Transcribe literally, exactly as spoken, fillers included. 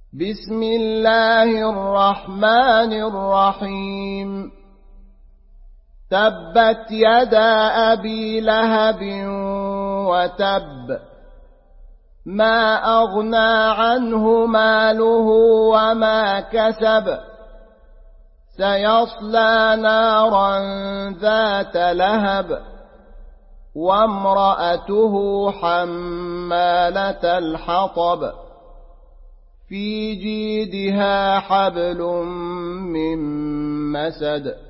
بسم الله الرحمن الرحيم تبت يدا أبي لهب وتب ما أغنى عنه ماله وما كسب سيصلى نارا ذات لهب وامرأته حمالة الحطب في جيدها حبل من مسد